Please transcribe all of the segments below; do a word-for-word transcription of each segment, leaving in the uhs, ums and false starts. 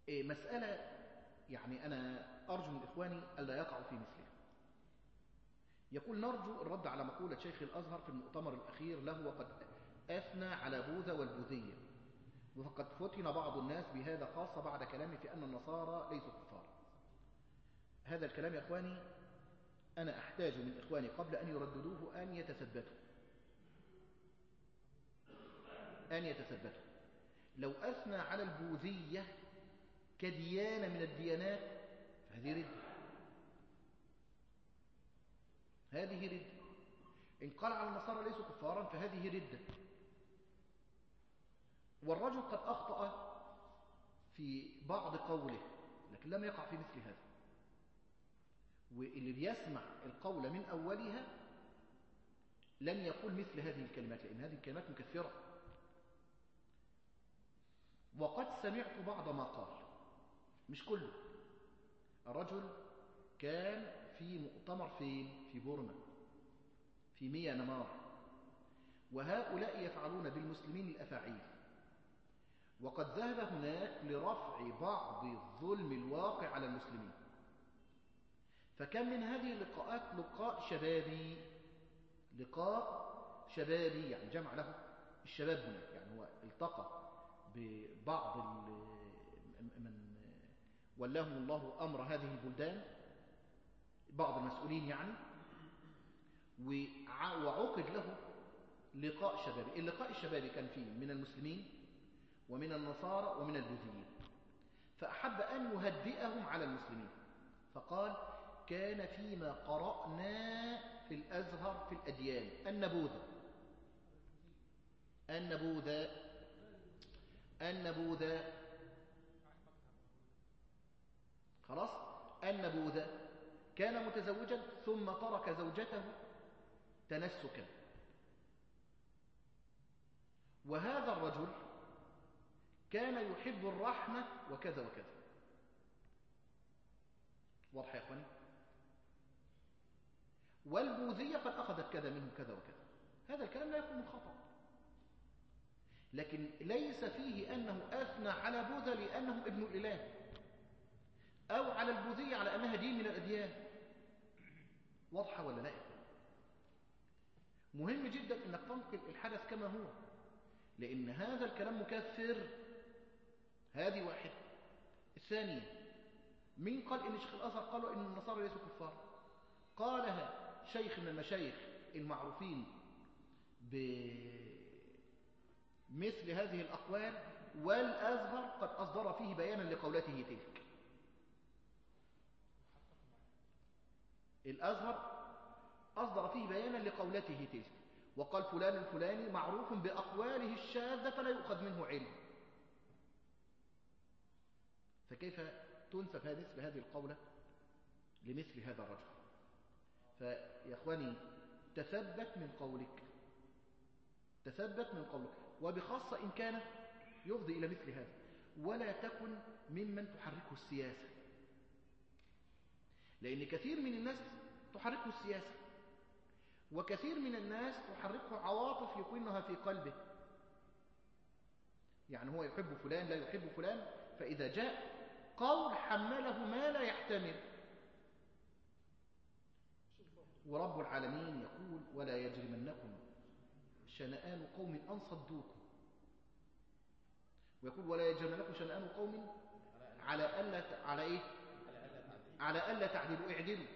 إيه مسألة يعني أنا أرجو من إخواني ألا يقعوا في مثلها. يقول نرجو الرد على مقولة شيخ الأزهر في المؤتمر الأخير له وقد أثنى على بوذا والبوذية، وقد فتن بعض الناس بهذا خاصة بعد كلامه في أن النصارى ليسوا كفار. هذا الكلام يا إخواني أنا أحتاج من إخواني قبل أن يرددوه أن يتثبتوا أن يتثبتوا. لو أثنى على البوذية كديانة من الديانات فهذه ردة، هذه ردة. إن قال على النصارى ليسوا كفارا فهذه ردة. والرجل قد أخطأ في بعض قوله لكن لم يقع في مثل هذا. واللي بيسمع القول من أولها لن يقول مثل هذه الكلمات، لأن هذه الكلمات مكثرة. وقد سمعت بعض ما قال، مش كله. الرجل كان في مؤتمر فين؟ في بورما، في ميانمار، وهؤلاء يفعلون بالمسلمين الأفاعيل، وقد ذهب هناك لرفع بعض الظلم الواقع على المسلمين. فكان من هذه اللقاءات لقاء شبابي، لقاء شبابي يعني جمع له الشباب هناك، يعني هو التقى ببعض من ولاهم الله أمر هذه البلدان، بعض المسؤولين يعني، وعقد له لقاء شبابي. اللقاء الشبابي كان فيه من المسلمين ومن النصارى ومن البوذيين، فأحب أن يهدئهم على المسلمين فقال كان فيما قرأنا في الأزهر في الأديان النبوذة النبوذة النبوذة خلاص النبوذة كان متزوجا ثم ترك زوجته تنسكا، وهذا الرجل كان يحب الرحمة وكذا وكذا. واضح يا أخواني؟ والبوذية قد أخذت كذا منه كذا وكذا. هذا الكلام لا يكون من خطأ، لكن ليس فيه أنه أثنى على بوذا لأنهم ابن الإله، أو على البوذية على أنها دين من الأديان. واضحة ولا لا؟ مهم جدا أنك تنقل الحدث كما هو، لأن هذا الكلام مكثر. هذه واحدة. الثانية، من قال إن شيخ الأزهر قالوا إن النصارى ليسوا كفار؟ قالها شيخ من المشايخ المعروفين بمثل هذه الأقوال، والأزهر قد أصدر فيه بيانا لقولته تلك. الأزهر أصدر فيه بيانا لقولته تلك، وقال فلان الفلاني معروف بأقواله الشاذة فلا يؤخذ منه علم. فكيف تنسب مثل هذه القولة لمثل هذا الرجل؟ فيا إخواني تثبت من قولك، تثبت من قولك، وبخاصة إن كان يفضي إلى مثل هذا. ولا تكن ممن تحركه السياسة، لأن كثير من الناس تحركه السياسة، وكثير من الناس تحركه عواطف يكونها في قلبه. يعني هو يحب فلان لا يحب فلان، فإذا جاء قول حمله ما لا يحتمل. ورب العالمين يقول ولا يجرمنكم شنآن قوم أن صدوكم، ويقول ولا يجرمنكم شنآن قوم على ألا على إيه؟ على ألا تعدلوا، اعدلوا.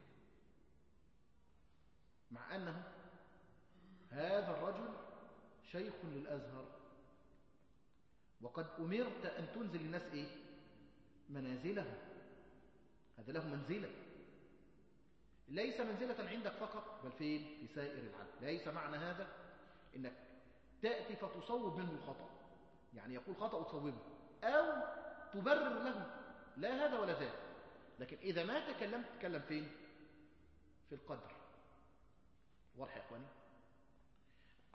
مع أنه هذا الرجل شيخ للأزهر، وقد أمرت أن تنزل الناس إيه؟ منازله. هذا له منزلة، ليس منزلة عندك فقط بل فين؟ في سائر العالم. ليس معنى هذا إنك تأتي فتصوب منه الخطأ، يعني يقول خطأ وتصوبه أو تبرر له، لا هذا ولا ذاك. لكن إذا ما تكلمت تكلم فين؟ في القدر. واضح يا إخواني؟